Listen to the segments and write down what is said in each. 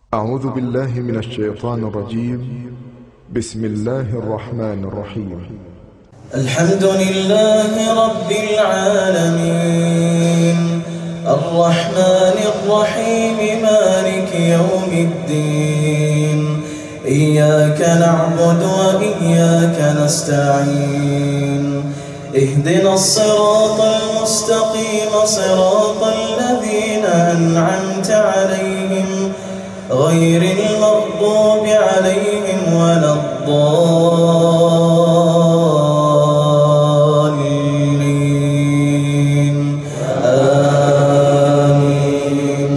أعوذ بالله من الشيطان الرجيم. بسم الله الرحمن الرحيم. الحمد لله رب العالمين الرحمن الرحيم مالك يوم الدين إياك نعبد وإياك نستعين اهدنا الصراط المستقيم صراط الذين أنعمت عليهم غير المغضوب عليهم ولا الضالين آمين.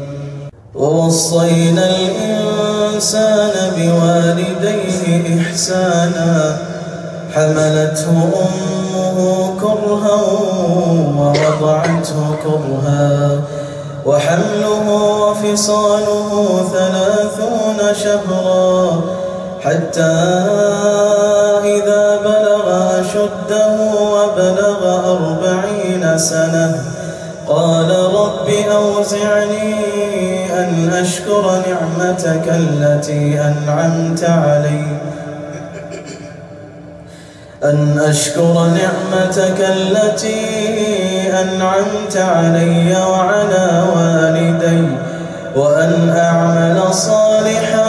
ووصينا الإنسان بوالديه إحسانا حملته أمه كرها ووضعته كرها وحمله وفصاله 30 شهرا حتى إذا بلغ أشده وبلغ 40 سنة قال رب أوزعني أن أشكر نعمتك التي أنعمت علي وعلى والدي وأن أعمل صالحا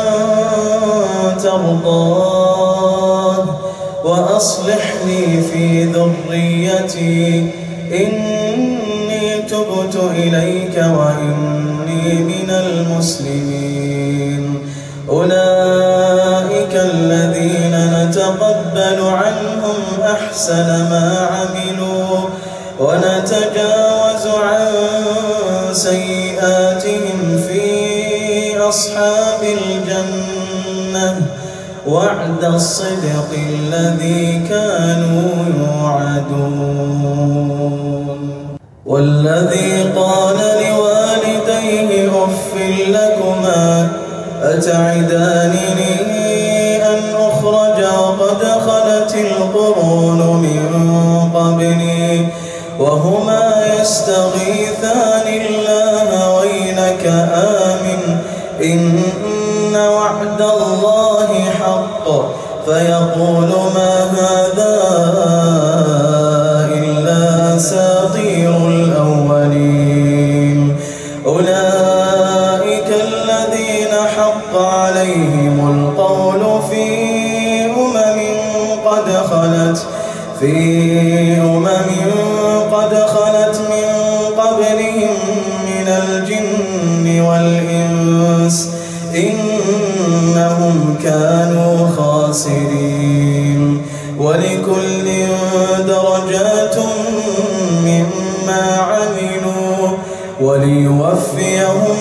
ترضاه وأصلح لي في ذريتي إني تبت إليك وإني من المسلمين. أولئك الذين نتقبل عنهم أحسن ما عملوا ونتجاوز عن سيئاتهم في أصحاب الجنة وعد الصدق الذي كانوا يوعدون. والذي قال لوالديه أف لكما أتعدانني أن أخرج وقد خلت القرون من قبلي وهما يستغيثان الله ويلك آمن إن وعد الله حق فيقول ما هذا إلا أساطير الأولين. أولئك الذين حق عليهم القول في أمم قد خلت من قبلهم من الجن والإنس إنهم كانوا خاسرين. ولكل درجات مما عملوا وليوفيهم